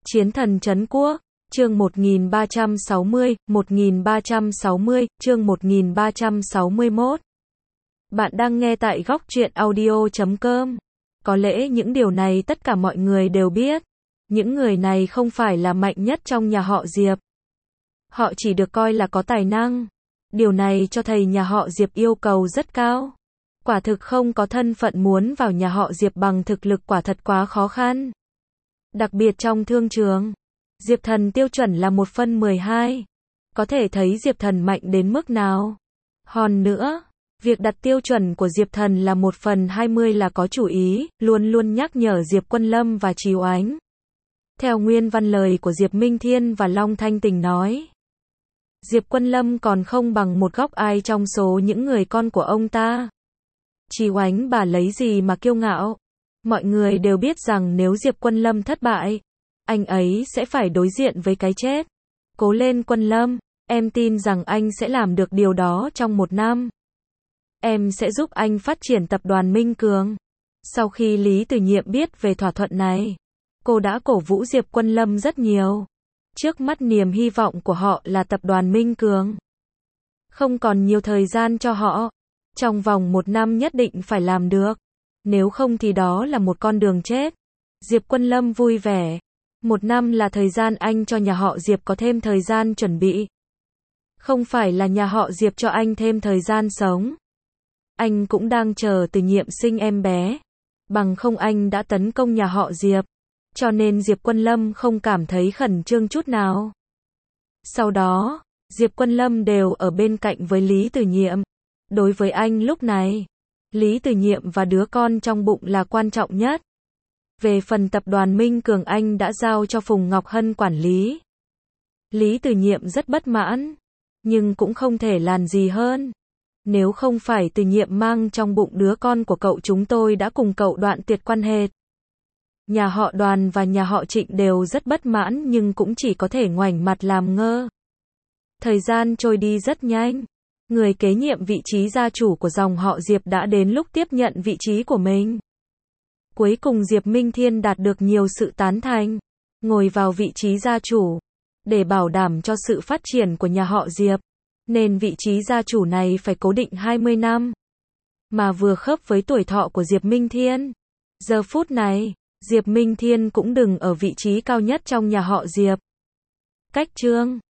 Chiến thần trấn quốc, chương 1360, chương 1361. Bạn đang nghe tại góc truyện audio.com. Có lẽ những điều này tất cả mọi người đều biết. Những người này không phải là mạnh nhất trong nhà họ Diệp. Họ chỉ được coi là có tài năng. Điều này cho thấy nhà họ Diệp yêu cầu rất cao. Quả thực không có thân phận muốn vào nhà họ Diệp bằng thực lực quả thật quá khó khăn. Đặc biệt trong thương trường, Diệp Thần tiêu chuẩn là 1/12. Có thể thấy Diệp Thần mạnh đến mức nào. Hơn nữa, việc đặt tiêu chuẩn của Diệp Thần là 1/20 là có chủ ý, luôn luôn nhắc nhở Diệp Quân Lâm và Trì Oánh. Theo nguyên văn lời của Diệp Minh Thiên và Long Thanh Tình nói, Diệp Quân Lâm còn không bằng một góc ai trong số những người con của ông ta. Trì Oánh bà lấy gì mà kiêu ngạo? Mọi người đều biết rằng nếu Diệp Quân Lâm thất bại, anh ấy sẽ phải đối diện với cái chết. Cố lên Quân Lâm, em tin rằng anh sẽ làm được điều đó trong 1 năm. Em sẽ giúp anh phát triển tập đoàn Minh Cường. Sau khi Lý Từ Nhiệm biết về thỏa thuận này, cô đã cổ vũ Diệp Quân Lâm rất nhiều. Trước mắt niềm hy vọng của họ là tập đoàn Minh Cường. Không còn nhiều thời gian cho họ. Trong vòng 1 năm nhất định phải làm được. Nếu không thì đó là một con đường chết. Diệp Quân Lâm vui vẻ. 1 năm là thời gian anh cho nhà họ Diệp có thêm thời gian chuẩn bị. Không phải là nhà họ Diệp cho anh thêm thời gian sống. Anh cũng đang chờ Từ Nhiệm sinh em bé. Bằng không anh đã tấn công nhà họ Diệp. Cho nên Diệp Quân Lâm không cảm thấy khẩn trương chút nào. Sau đó, Diệp Quân Lâm đều ở bên cạnh với Lý Từ Nhiệm. Đối với anh lúc này, Lý Từ Nhiệm và đứa con trong bụng là quan trọng nhất. Về phần tập đoàn Minh Cường anh đã giao cho Phùng Ngọc Hân quản lý. Lý Từ Nhiệm rất bất mãn, nhưng cũng không thể làm gì hơn. Nếu không phải Từ Nhiệm mang trong bụng đứa con của cậu chúng tôi đã cùng cậu đoạn tuyệt quan hệ. Nhà họ Đoàn và nhà họ Trịnh đều rất bất mãn nhưng cũng chỉ có thể ngoảnh mặt làm ngơ. Thời gian trôi đi rất nhanh. Người kế nhiệm vị trí gia chủ của dòng họ Diệp đã đến lúc tiếp nhận vị trí của mình. Cuối cùng Diệp Minh Thiên đạt được nhiều sự tán thành, ngồi vào vị trí gia chủ. Để bảo đảm cho sự phát triển của nhà họ Diệp, nên vị trí gia chủ này phải cố định 20 năm. Mà vừa khớp với tuổi thọ của Diệp Minh Thiên. Giờ phút này, Diệp Minh Thiên cũng đứng ở vị trí cao nhất trong nhà họ Diệp. Cách chương